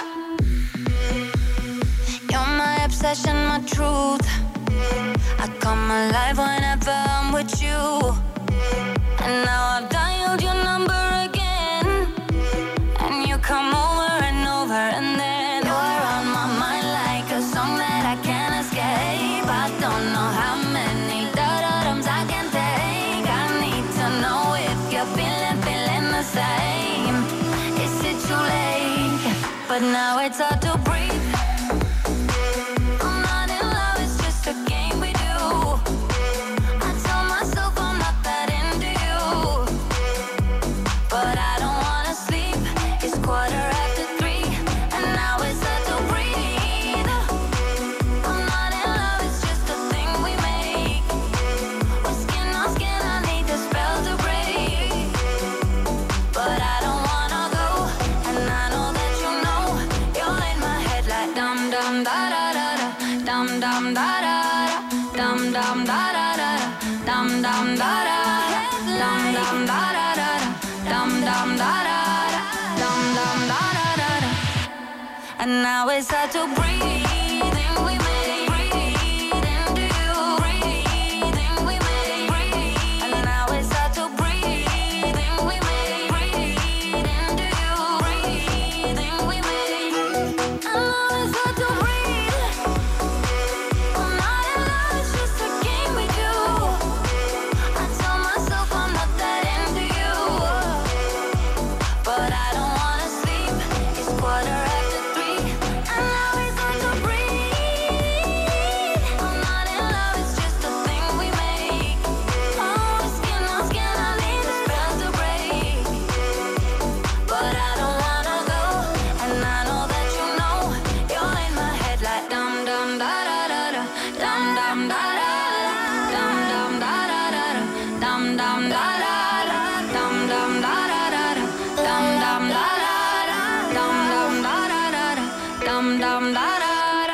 Speaker 11: You're my obsession, my truth. I come alive whenever I'm with you. And now I've dialed your number again, and you come over and over, and then you're on my mind like a song that I can't escape. I don't know how many da-da-dums I can take. I need to know if you're feeling the same. Is it too late? But now it's hard to breathe. I'm not in love, it's just a game we do. I tell myself I'm not that into you, but I don't wanna sleep. It's 3:15, and now it's hard to breathe. I'm not in love, it's just a thing we make. We're skin on skin, I need the spell to break, but I don't wanna go, and I know that you know. You're in my head like dum dum da da da da, dum dum da da da, dum dum da da da, dum dum da da, dum dum da da da, dum dum da da, dum dum da da da. And now it's hard to breathe. We make breathe into you. Breathing we make breathe. And now it's hard to breathe. We make breathe into you. Breathing we make. And now it's hard to breathe. I'm not in love, it's just a game we do. I tell myself I'm not that into you, but I don't wanna sleep. It's 3:15, and now it's hard to breathe. I'm not in love, it's just a thing we make. Oh, skin on skin, I need the spell to break, but I don't wanna go, and I know that you know. You're in my head like dum dum da da da da, dum dum da da da, dum dum da da da da, dum dum da da da, dum dum da da da da, dum dum da da da, dum dum da da da da, dum dum da da da.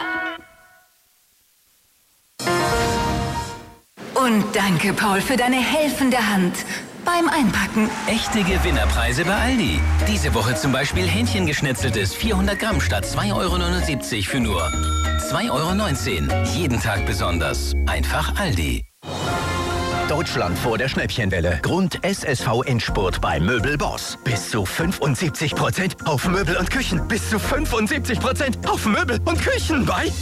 Speaker 4: Und danke, Paul, für deine helfende Hand beim Einpacken.
Speaker 19: Echte Gewinnerpreise bei Aldi. Diese Woche zum Beispiel Hähnchengeschnetzeltes 400 Gramm statt 2,79 € für nur 2,19 €. Jeden Tag besonders. Einfach Aldi.
Speaker 1: Deutschland vor der Schnäppchenwelle. Grund SSV Endspurt bei Möbelboss. Bis zu 75% auf Möbel und Küchen. Bis zu 75% auf Möbel und Küchen bei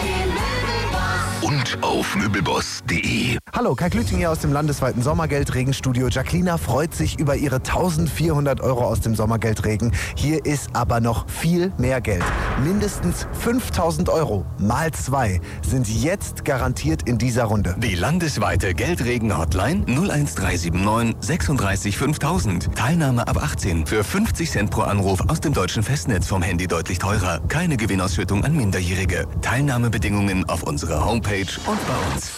Speaker 1: und auf möbelboss.de.
Speaker 2: Hallo, Kai Klüting hier aus dem landesweiten Sommergeldregenstudio. Jacqueline freut sich über ihre 1.400 € aus dem Sommergeldregen. Hier ist aber noch viel mehr Geld. Mindestens 5.000 € mal 2 sind jetzt garantiert in dieser Runde.
Speaker 1: Die landesweite Geldregen-Hotline 01379 36 5000. Teilnahme ab 18. Für 50 Cent pro Anruf aus dem deutschen Festnetz vom Handy deutlich teurer. Keine Gewinnausschüttung an Minderjährige. Teilnahmebedingungen auf unserer Homepage und bei uns.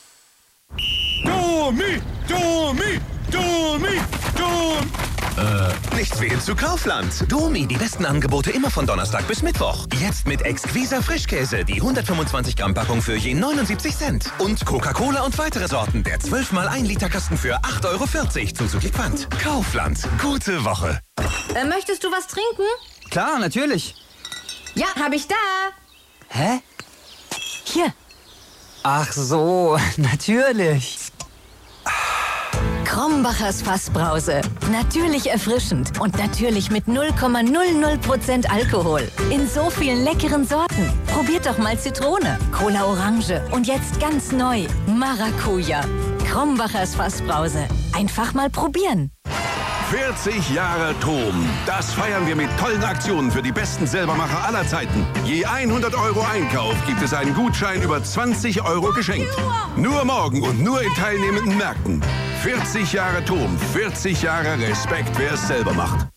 Speaker 17: Nichts wie hin zu Kaufland. Domi, die besten Angebote immer von Donnerstag bis Mittwoch. Jetzt mit exquiser Frischkäse, die 125 Gramm Packung für je 79 Cent. Und Coca-Cola und weitere Sorten, der 12 mal 1 Liter Kasten für 8,40 € zuzüglich Pfand. Kaufland, gute Woche.
Speaker 7: Möchtest du was trinken?
Speaker 8: Klar, natürlich.
Speaker 7: Ja, hab ich da.
Speaker 8: Hä?
Speaker 7: Hier.
Speaker 8: Ach so, natürlich.
Speaker 4: Kromбachers Fassbrause. Natürlich erfrischend und natürlich mit 0,00% Alkohol. In so vielen leckeren Sorten. Probier
Speaker 7: Probiert doch mal Zitrone, Cola Orange und jetzt ganz neu Maracuja. Kromбachers Fassbrause. Einfach mal probieren.
Speaker 12: 40 Jahre TOM. Das feiern wir mit tollen Aktionen für die besten Selbermacher aller Zeiten. Je 100 € Einkauf gibt es einen Gutschein über 20 € geschenkt. Nur morgen und nur in teilnehmenden Märkten. 40 Jahre TOM. 40 Jahre Respekt, wer es selber macht.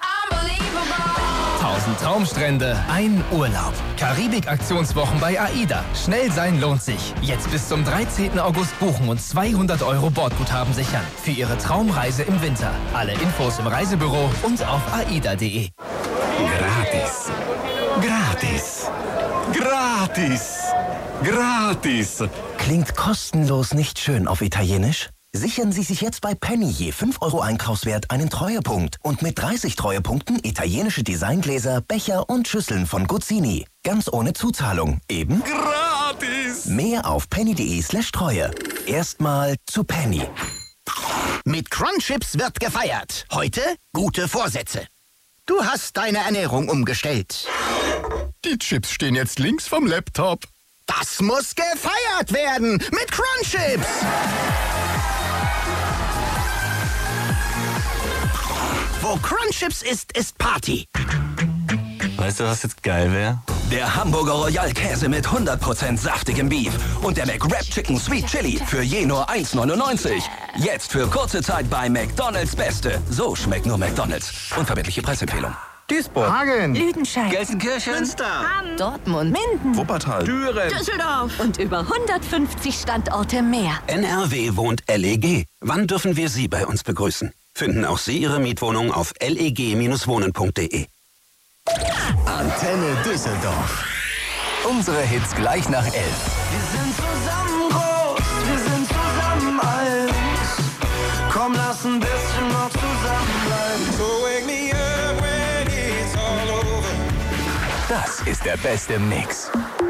Speaker 13: 1000 Traumstrände, ein Urlaub. Karibik-Aktionswochen bei AIDA. Schnell sein lohnt sich. Jetzt bis zum 13. August buchen und 200 € Bordguthaben sichern. Für Ihre Traumreise im Winter. Alle Infos im Reisebüro und auf aida.de.
Speaker 12: Gratis. Gratis. Gratis. Gratis.
Speaker 15: Klingt kostenlos nicht schön auf Italienisch? Sichern Sie sich jetzt bei Penny je 5 € Einkaufswert einen Treuepunkt und mit 30 Treuepunkten italienische Designgläser, Becher und Schüsseln von Guzzini. Ganz ohne Zuzahlung. Eben
Speaker 12: gratis.
Speaker 15: Mehr auf penny.de/Treue. Erstmal zu Penny.
Speaker 24: Mit Crunchips wird gefeiert. Heute gute Vorsätze. Du hast deine Ernährung umgestellt.
Speaker 17: Die Chips stehen jetzt links vom Laptop.
Speaker 24: Das muss gefeiert werden mit Crunchips. Wo Crunchips ist Party.
Speaker 25: Weißt du, was jetzt geil wäre?
Speaker 26: Der Hamburger Royal Käse mit 100% saftigem Beef und der McWrap Chicken Sweet Chili für je nur 1,99. Jetzt für kurze Zeit bei McDonald's Beste. So schmeckt nur McDonald's. Unverbindliche Preisempfehlung.
Speaker 20: Duisburg,
Speaker 5: Hagen, Lüdenscheid,
Speaker 25: Gelsenkirchen,
Speaker 5: Münster, Dortmund, Minden,
Speaker 20: Wuppertal,
Speaker 25: Düren,
Speaker 7: Düsseldorf und über 150 Standorte mehr.
Speaker 26: NRW wohnt LEG. Wann dürfen wir Sie bei uns begrüßen? Finden auch Sie Ihre Mietwohnung auf leg-wohnen.de.
Speaker 1: Antenne Düsseldorf. Unsere Hits gleich nach 11.
Speaker 21: Wir sind zusammen groß, wir sind zusammen alt. Komm, lass ein bisschen noch zusammenbleiben. So wake me up when it's all over.
Speaker 1: Das ist der beste Mix.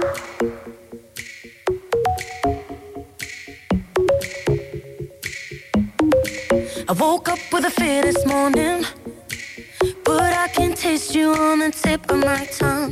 Speaker 11: I woke up with a fear this morning, but I can taste you on the tip of my tongue.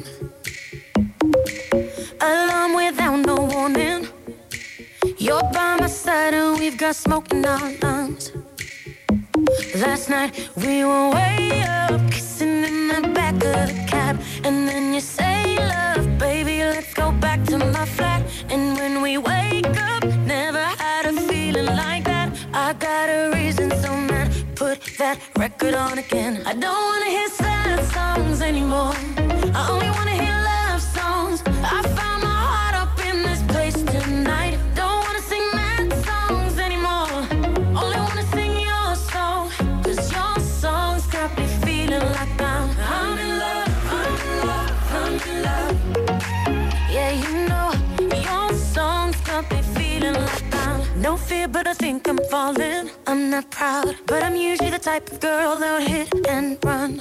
Speaker 11: Alarm without no warning. You're by my side and we've got smoke in our lungs. Last night we were way up, kissing in the back of the cab. And then you say, love, baby, let's go back to my flat. And when we wake up, never had a feeling like that. I got a reason, so man, put that record on again. I don't wanna hear sad songs anymore. I only wanna hear love songs. I found my heart up in this place tonight. Don't wanna sing mad songs anymore. Only wanna sing your song. 'Cause your songs got me feeling like I'm in love, I'm in love, I'm in love. Yeah, you know, your songs got me feeling like no fear, but I think I'm falling. I'm not proud, but I'm usually the type of girl that would hit and run.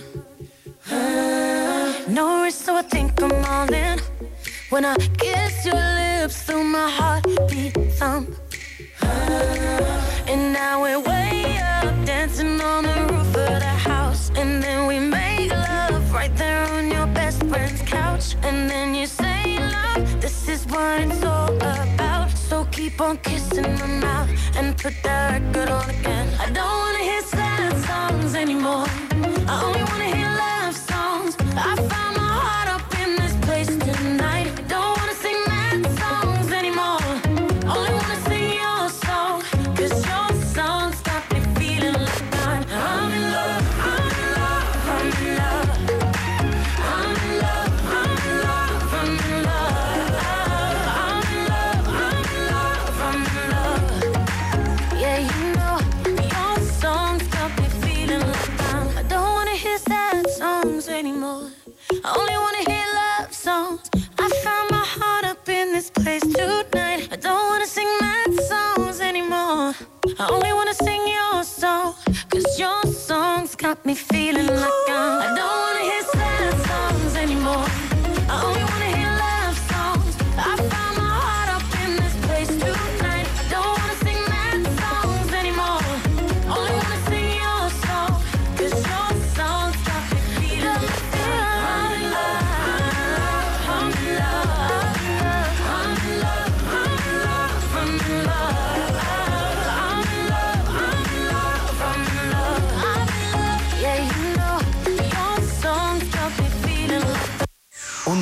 Speaker 11: No risk, so I think I'm all in. When I kiss your lips, feel my heartbeat thump. And now we're way up, dancing on the roof of the house. And then we make love right there on your best friend's couch. And then you say, love, this is what it's all about. So keep on kissing my mouth and put that record on again. I don't wanna hear sad songs anymore. I only wanna hear love songs. I found my heart up in this place tonight. I don't wanna sing mad songs anymore. Only wanna sing your song. 'Cause your songs got me feeling like I'm in love, I'm in love, I'm in love. I'm in love, I'm in love, I'm in love. I'm in love, I'm in love, I'm in love. Yeah, you know, your songs got me feeling like I don't wanna hear sad songs anymore. I only wanna hear love songs. I found my heart up in this place tonight. I don't wanna sing mad songs anymore. I only wanna sing your song. 'Cause your songs got me feeling like I don't wanna hear sad songs anymore. I only wanna hear love songs. I found my heart up in this place tonight. I don't wanna sing mad songs anymore. Only wanna sing your song. 'Cause your songs got me feeling like I'm in love, I'm in love, I'm in love.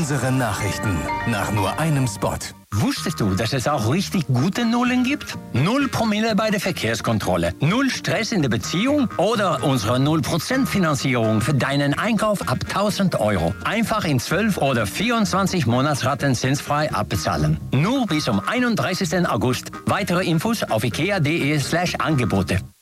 Speaker 1: unsere Nachrichten nach nur einem Spot.
Speaker 9: Wusstest du, dass es auch richtig gute Nullen gibt? 0 Promille bei der Verkehrskontrolle, 0 Stress in der Beziehung oder unsere 0% Finanzierung für deinen Einkauf ab 1.000 Euro. Einfach in 12 oder 24 Monatsraten zinsfrei abbezahlen. Nur bis zum 31. August. Weitere Infos auf ikea.de/Angebote.